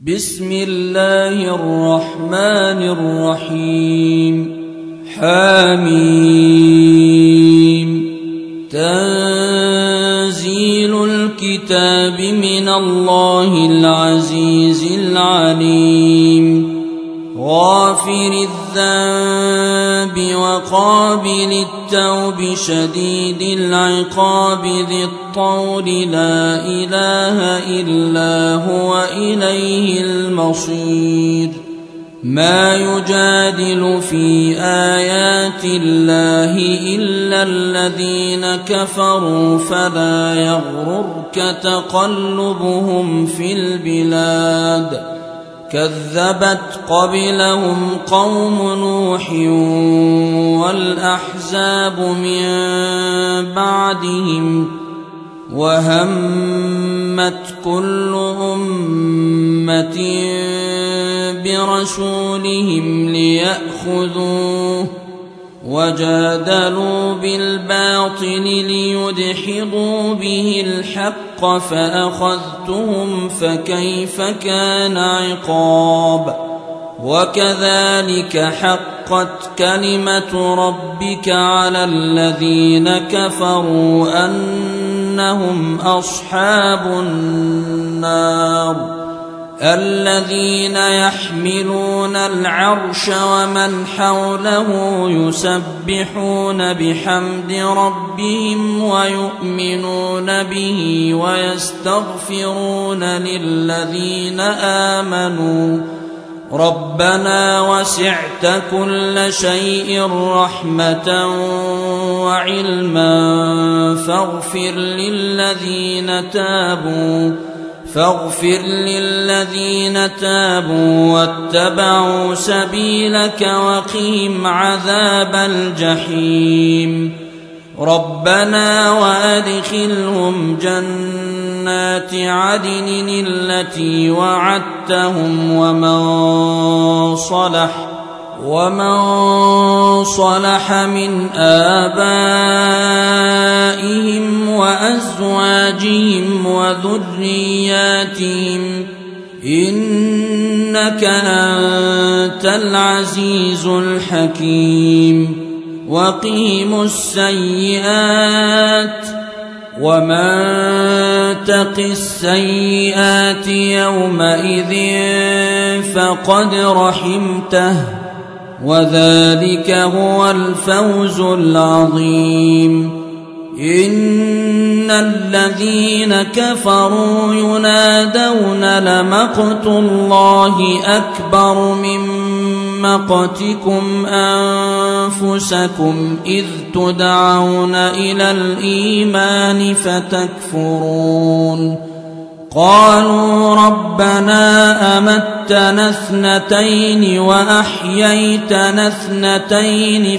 بسم الله الرحمن الرحيم. حميم. تنزيل الكتاب من الله العزيز العليم. غافر الذنب وقابل التوب شديد العقاب ذي الطول لا إله إلا هو إليه المصير. ما يجادل في آيات الله إلا الذين كفروا فلا يغررك تقلبهم في البلاد. كذبت قبلهم قوم نوح والأحزاب من بعدهم وهمت كل أمة برسولهم ليأخذوه وجادلوا بالباطل ليدحضوا به الحق فأخذتهم فكيف كان عقاب. وكذلك حقت كلمة ربك على الذين كفروا أنهم أصحاب النار. الذين يحملون العرش ومن حوله يسبحون بحمد ربهم ويؤمنون به ويستغفرون للذين آمنوا ربنا وسعت كل شيء رحمة وعلما فاغفر للذين تابوا واتبعوا سبيلك وقهم عذاب الجحيم. ربنا وأدخلهم جنات عدن التي وعدتهم ومن صلح من آبائهم وأزواجهم وذرياتهم إنك أنت العزيز الحكيم. وقهم السيئات ومن تق السيئات يومئذ فقد رحمته وذلك هو الفوز العظيم. إن الذين كفروا ينادون لمقت الله أكبر من مقتكم أنفسكم إذ تدعون إلى الإيمان فتكفرون. قالوا ربنا أمتنا اثنتين وأحييتنا اثنتين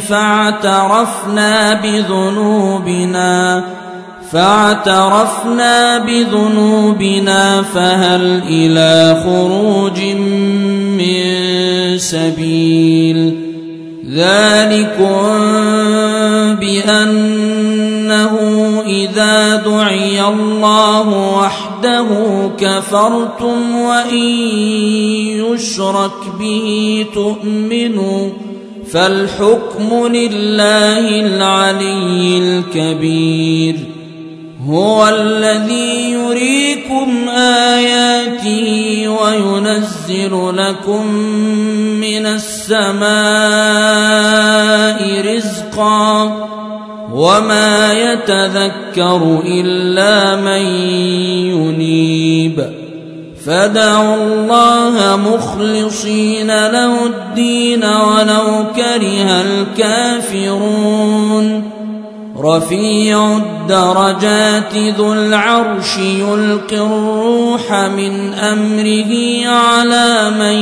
فاعترفنا بذنوبنا فهل إلى خروج من سبيل. ذلكم بأنه إذا دعي الله وحده كفرتم وإن يشرك به تؤمنوا فالحكم لله العلي الكبير. هو الذي يريكم آياته وينزل لكم من السماء رزقا وما يتذكر إلا من ينيب. فادعوا الله مخلصين له الدين ولو كره الكافرون. رفيع الدرجات ذو العرش يلقي الروح من أمره على من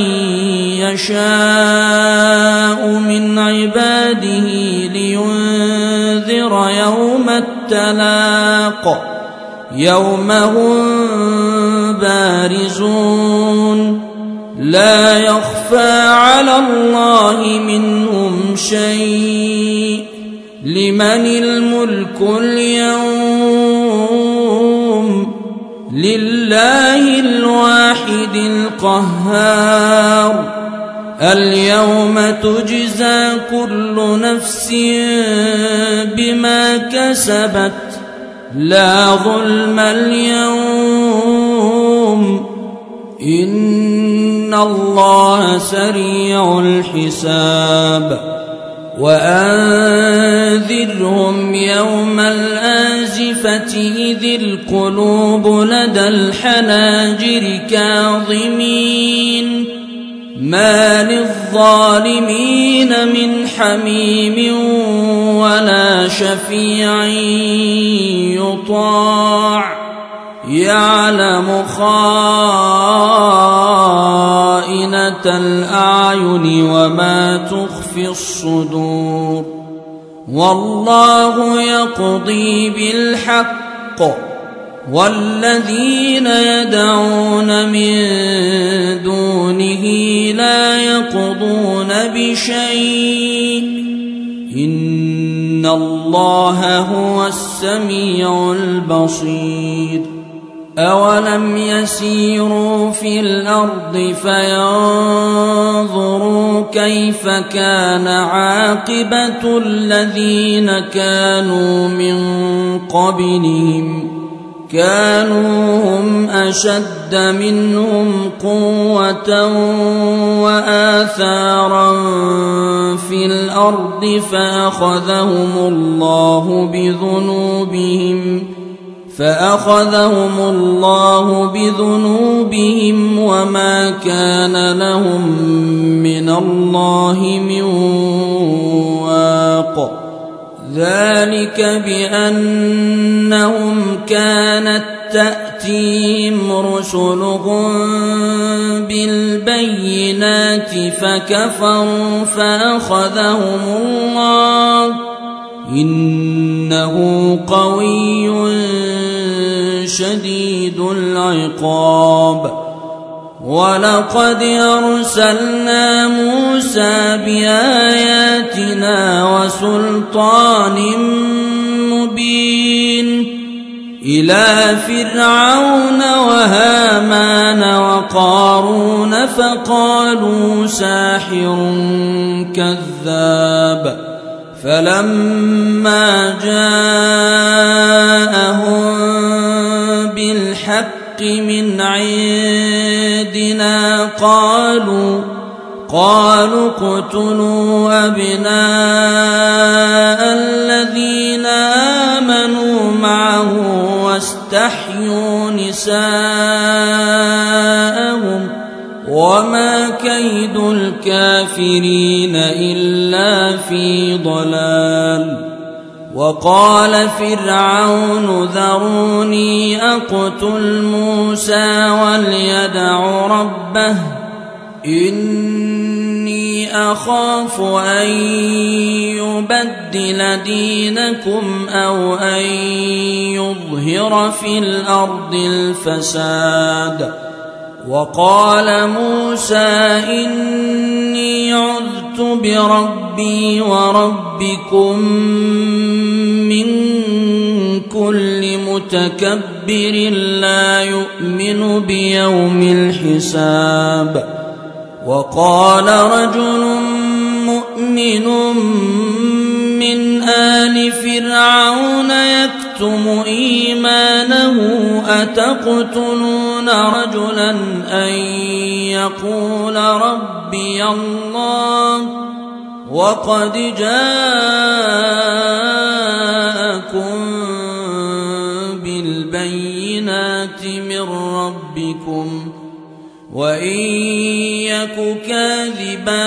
يشاء من عباده لينذر يوم التلاق يوم هم بارزون لا يخفى على الله منهم شيء. لمن الملك اليوم لله الواحد الواحد القهار اليوم تجزى كل نفس بما كسبت لا ظلم اليوم إن الله سريع الحساب وأنذرهم يوم الآزفة إذ القلوب لدى الحناجر كاظمين ما للظالمين من حميم ولا شفيع يطاع يعلم خائنة الأعين وما تخفي الصدور والله يقضي بالحق والذين يدعون من دونه لا يقضون بشيء إن الله هو السميع البصير أولم يسيروا في الأرض فينظروا كيف كان عاقبة الذين كانوا من قبلهم كانوا هم أشد منهم قوة وآثارا في الأرض فأخذهم الله بذنوبهم وما كان لهم من الله من واق ذلك بأنهم كانت تأتيهم رسلهم بالبينات فكفروا فأخذهم الله إنه قوي شديد العقاب ولقد أرسلنا موسى بآياتنا وسلطان مبين إلى فرعون وهامان وقارون فقالوا ساحر كذاب فلما جاءهم بالحق من عندنا قالوا اقتلوا أبناء الذين آمنوا معه واستحيوا نساءهم وما كيد الكافرين إلا في ضلال وقال فرعون ذروني أقتل موسى وليدع ربه إني أخاف أن يبدل دينكم أو أن يظهر في الأرض الفساد وقال موسى إني عذت بربي وربكم من كل متكبر لا يؤمن بيوم الحساب وقال رجل مؤمن من آل فرعون يكتم إيمانه أتقتلون رجلا أن يقول ربي الله وقد جاءكم بالبينات من ربكم وإن يك كاذبا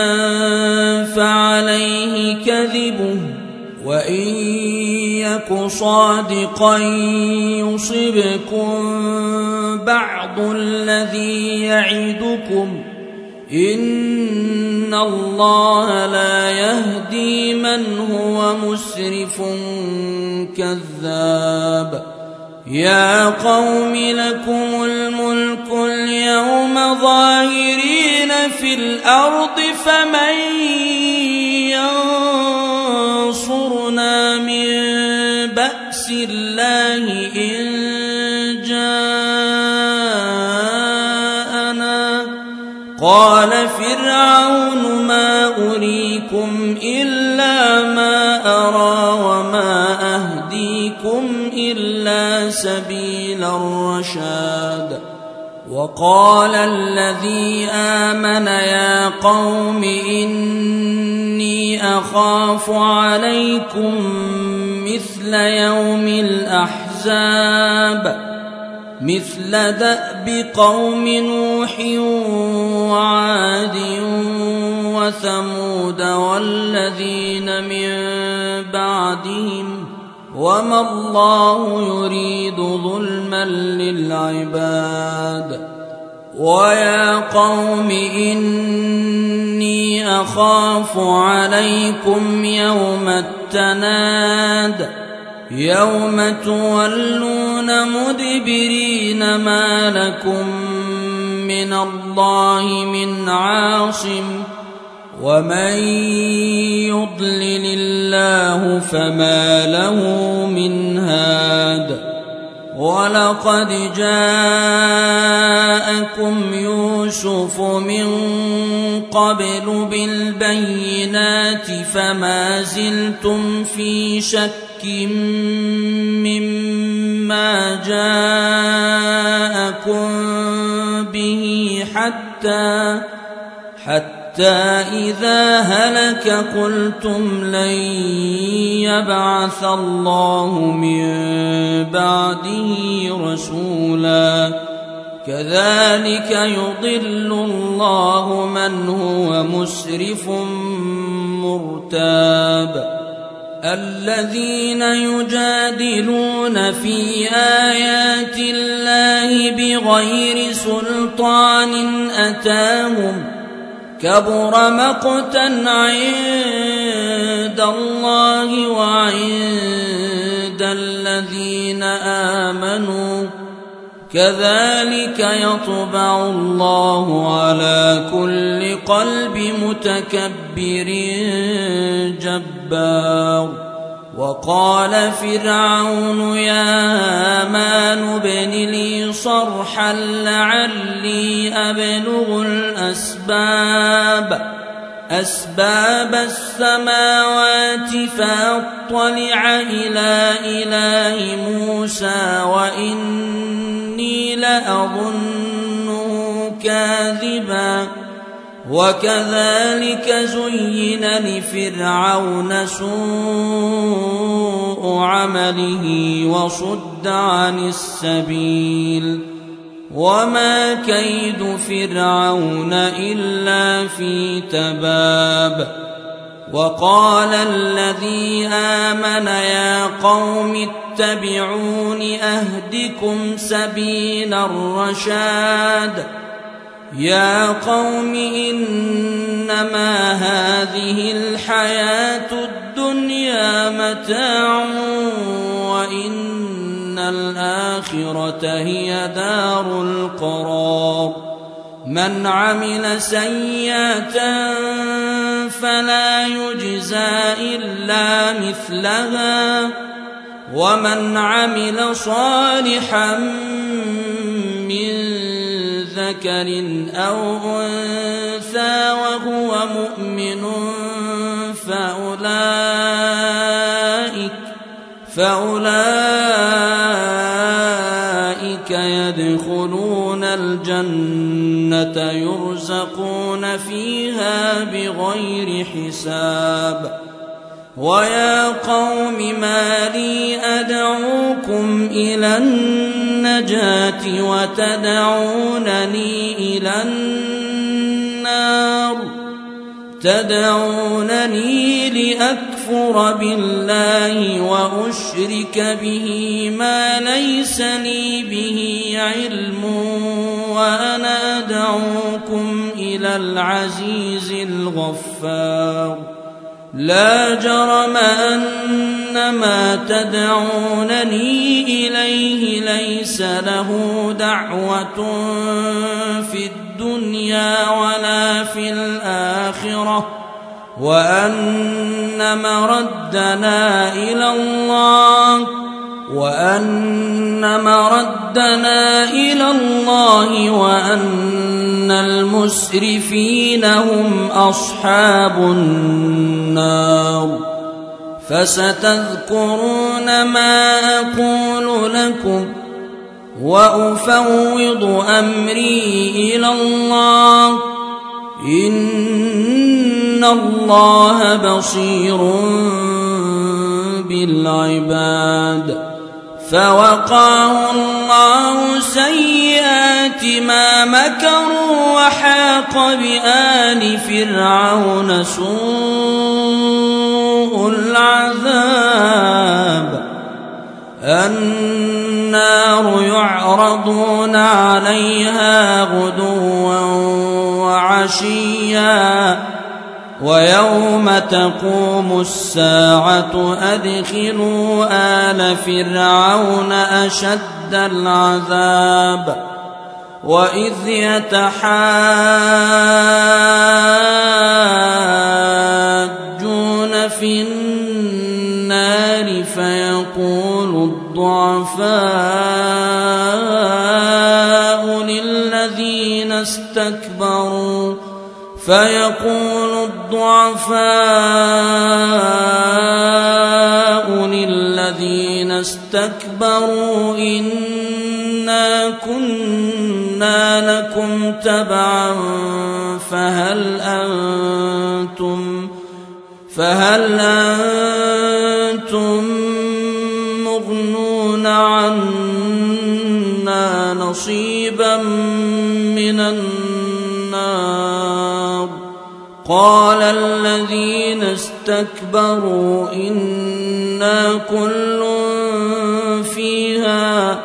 فعليه كذبه وإن يك صادقا يصبكم بعض الذي يعدكم إن الله لا يهدي من هو مسرف كذاب يا قوم لكم الملك اليوم ظاهرين في الأرض فمن ينصرنا من بأس الله إن جاءنا قال فرعون ما أريكم إلا ما أرى وما أهديكم إلا سبيل الرشاد وقال الذي آمن يا قوم إني أخاف عليكم مثل يوم الأحزاب مثل دأب قوم نوح وعاد وثمود والذين من بعدهم وما الله يريد ظلما للعباد ويا قوم إني أخاف عليكم يوم التناد يوم تولون مدبرين ما لكم من الله من عاصم ومن يضلل الله فما له من هاد ولقد جاءكم يوسف من قبل بالبينات فما زلتم في شك مما جاءكم به حتى إذا هلك قلتم لن يبعث الله من بعده رسولا كذلك يضل الله من هو مسرف مرتاب الذين يجادلون في آيات الله بغير سلطان أتاهم كبر مقتا عند الله وعند الذين آمنوا كذلك يطبع الله على كل قلب متكبر جبار وقال فرعون يا هامان ابن لي صرحا لعلي أبلغ أسباب السماوات فأطلع إلى إله موسى وإني لأظنه كاذبا وكذلك زين لفرعون سوء عمله وصد عن السبيل وما كيد فرعون إلا في تباب وقال الذي آمن يا قوم اتبعون أهدكم سبيل الرشاد يا قوم إنما هذه الحياة الدنيا متاع وإن الآخرة هي دار القرار من عمل سيئة فلا يجزى إلا مثلها ومن عمل صالحا من ذكر أو أنثى وهو مؤمن فأولئك يدخلون الجنة يرزقون فيها بغير حساب ويا قوم ما لي أدعوكم إلى النجاة وتدعونني إلى النار تدعونني لأكفر بالله وأشرك به ما ليس لي به علم وأنا أدعوكم إلى العزيز الغفار لا جرم أن ما تدعونني إليه ليس له دعوة في الدنيا ولا في الآخرة وأن مردنا إلى الله وأن إن المسرفين هم أصحاب النار فستذكرون ما أقول لكم وأفوض أمري إلى الله إن الله بصير بالعباد. فوقاه الله سيئات ما مكروا وحاق بآل فرعون سوء العذاب. النار يعرضون عليها غدوا وعشيا ويوم تقوم الساعة أدخلوا آل فرعون أشد العذاب. وإذ يتحاجون في النار فيقول الضعفاء للذين استكبروا إنا كنا لكم تبعا فهل أنتم مغنون عنا نصيبا من النار. قال الذين استكبروا إنا كل فيها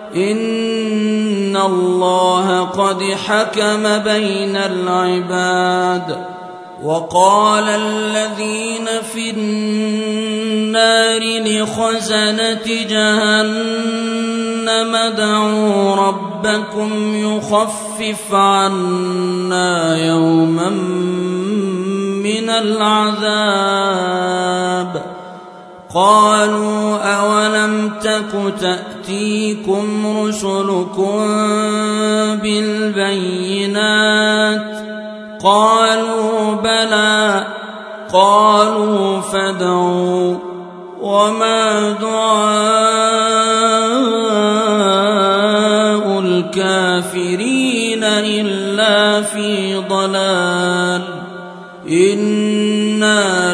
إن الله قد حكم بين العباد. وقال الذين في النار لخزنة جهنم ادعوا ربكم يخفف عنا يوما من العذاب. قالوا أولم تك تأتيكم رسلكم بالبينات قالوا بلى. قالوا فادعوا وما دعاء الكافرين إلا في ضلال. إنا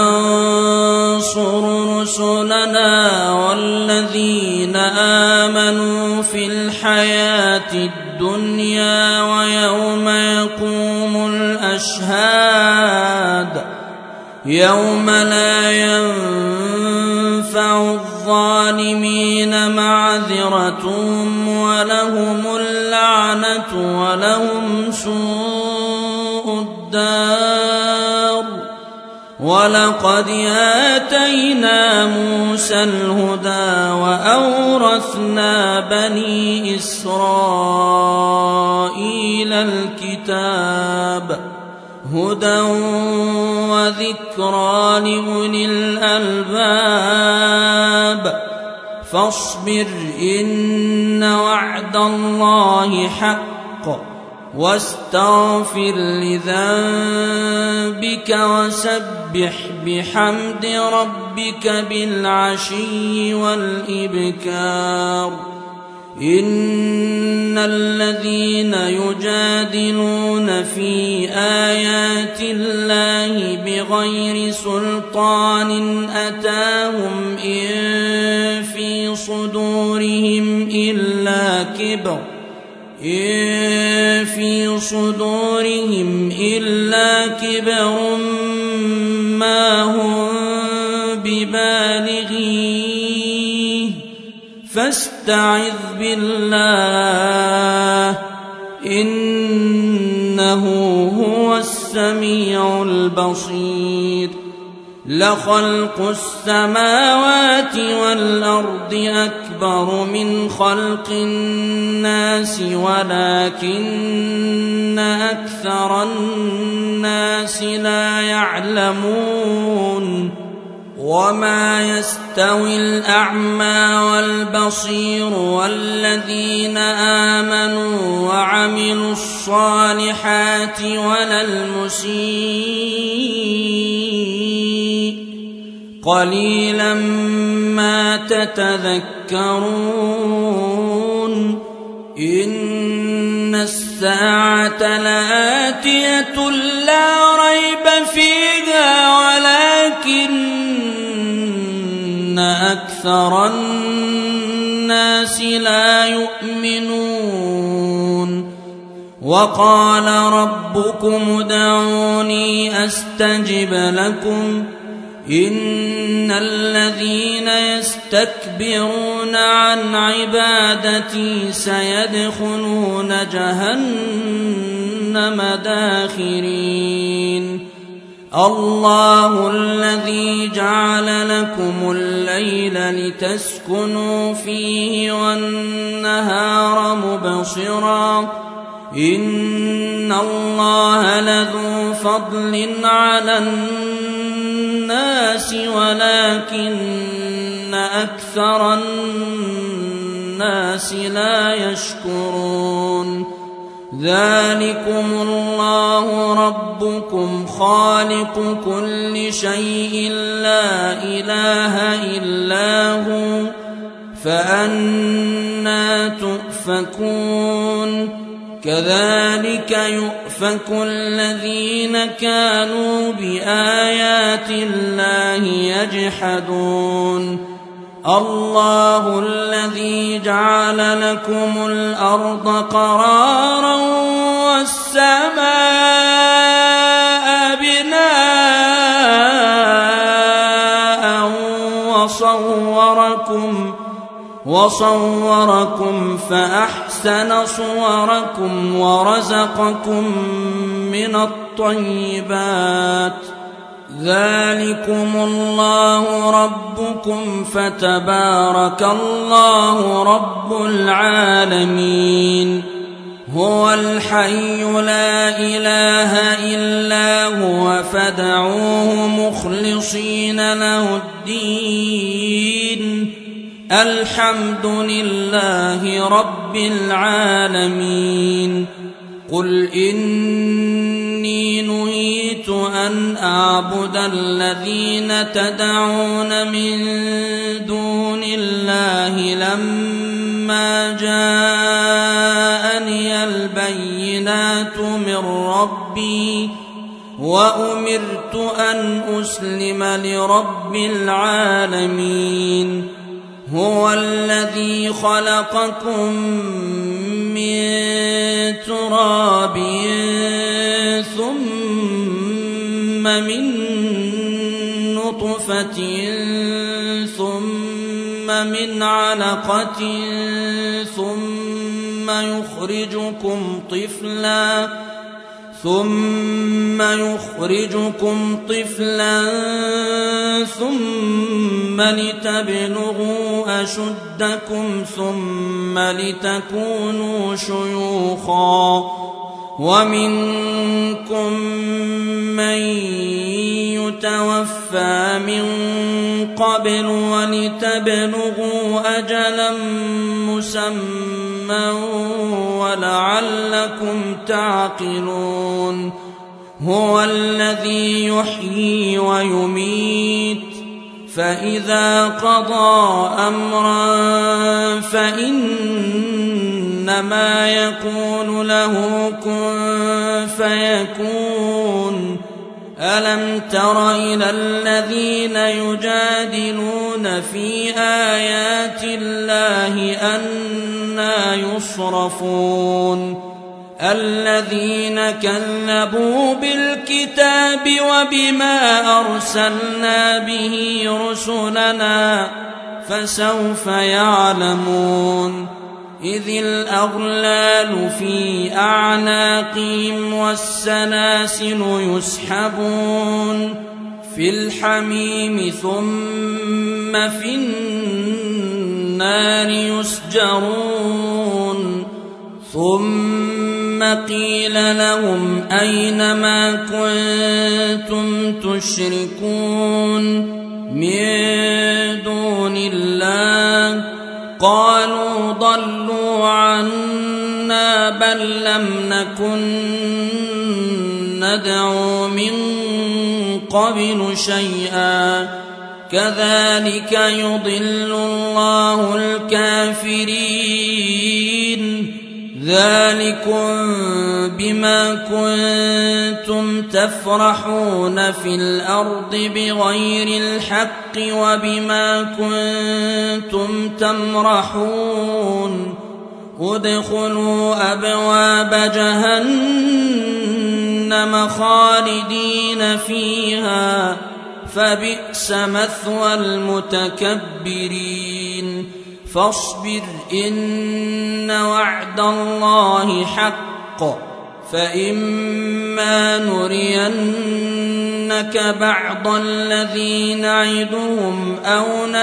لننصر رسلنا والذين آمنوا في الحياة الدنيا ويوم يقوم الأشهاد يوم لا ينفع الظالمين معذرتهم ولهم اللعنة ولهم سوء الدار. ولقد آتينا موسى الهدى وأورثنا بني إسرائيل الكتاب هدى وذكرى لأولي الألباب. فاصبر إن وعد الله حق واستغفر لذنبك وسبح بحمد ربك بالعشي والإبكار. إن الذين يجادلون في آيات الله بغير سلطان أتاهم إن في صدورهم إلا كبر ما هم ببالغيه فاستعذ بالله إنه هو السميع البصير. لخلق السماوات والأرض أكبر من خلق الناس ولكن أكثر الناس لا يعلمون. وما يستوي الأعمى والبصير والذين آمنوا وعملوا الصالحات ولا المسيء قليلا ما تتذكرون إن الساعة لآتية لا ريب فيها ولكن أكثر الناس لا يؤمنون وقال ربكم ادعوني أستجب لكم إن الذين يستكبرون عن عبادتي سيدخلون جهنم داخرين الله الذي جعل لكم الليل لتسكنوا فيه والنهار مبصرا إن الله لذو فضل على الناس ولكن أكثر الناس لا يشكرون ذلكم الله ربكم خالق كل شيء لا إله إلا هو فأنى تؤفكون كذلك يؤفك الذين كانوا بآيات الله يجحدون الله الذي جعل لكم الأرض قرارا والسماء بناء وصوركم فأحسن صوركم ورزقكم من الطيبات ذلكم الله ربكم فتبارك الله رب العالمين هو الحي لا إله إلا هو فادعوه مخلصين له الدين الحمد لله رب العالمين قل إني نهيت أن أعبد الذين تدعون من دون الله لما جاءني البينات من ربي وأمرت أن أسلم لرب العالمين هو الذي خلقكم من تراب ثم من نطفة ثم من علقة ثم يخرجكم طفلا ثم لتبلغوا أشدكم ثم لتكونوا شيوخا ومنكم من يتوفى من قبل ولتبلغوا أجلا مسمى ولعلكم تعقلون هو الذي يحيي ويميت فإذا قضى أمرا فإنما يقول له كن فيكون ألم تر إلى الذين يجادلون في آيات الله أنى يصرفون الذين كذبوا بالكتاب وبما أرسلنا به رسلنا فسوف يعلمون إذ الأغلال في أعناقهم والسلاسل يسحبون في الحميم ثم في النار يسجرون ثم قيل لهم أين ما كنتم تشركون من دون الله قالوا ضلوا عنا بل لم نكن ندعو من قبل شيئا كذلك يضل الله الكافرين ذلكم بما كنتم تفرحون في الأرض بغير الحق وبما كنتم تمرحون ادخلوا أبواب جهنم خالدين فيها فبئس مثوى المتكبرين فاصبر إن وعد الله حق فإما نرينك بعض الذي نعدهم أو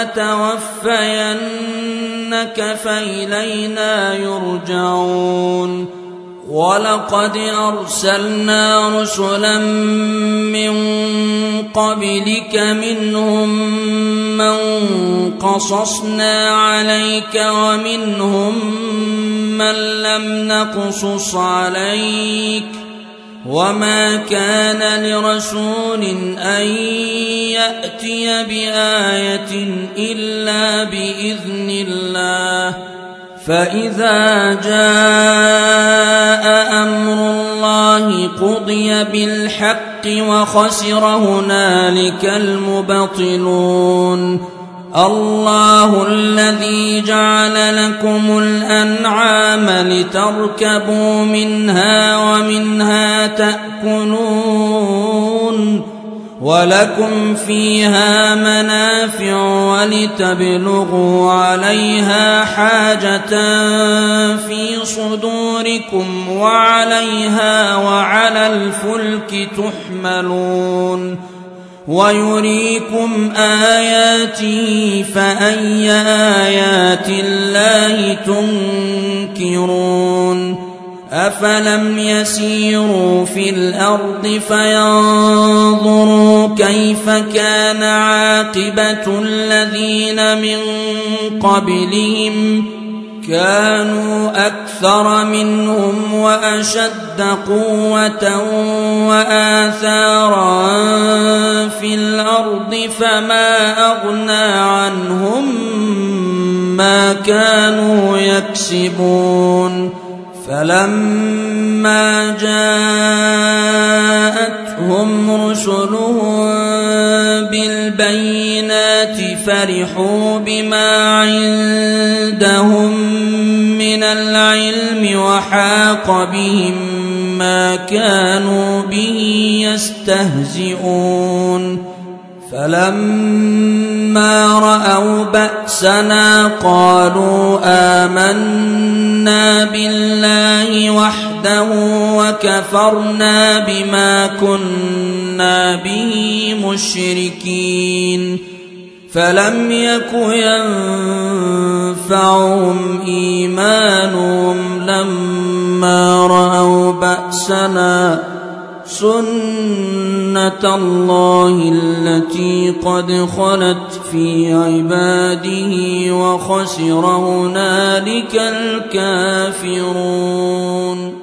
نتوفينك فإلينا يرجعون ولقد أرسلنا رسلا من قبلك منهم من قصصنا عليك ومنهم من لم نقصص عليك وما كان لرسول أن يأتي بآية إلا بإذن الله فإذا جاء أمر الله قضي بالحق وخسر هنالك المبطلون الله الذي جعل لكم الأنعام لتركبوا منها ومنها تأكلون ولكم فيها منافع ولتبلغوا عليها حاجة في صدوركم وعليها وعلى الفلك تحملون ويريكم آياته فأي آيات الله تنكرون أفلم يسيروا في الأرض فينظروا كيف كان عاقبة الذين من قبلهم كانوا أكثر منهم وأشد قوة وآثارا في الأرض فما أغنى عنهم ما كانوا يكسبون فلما جاءتهم رسلهم بالبينات فرحوا بما عندهم من العلم وحاق بهم ما كانوا به يستهزئون فلما رأوا بأسنا قالوا آمنا بالله وحده وكفرنا بما كنا به مشركين فلم يك ينفعهم إيمانهم لما رأوا بأسنا سنة الله التي قد خلت في عباده وخسر هنالك الكافرون.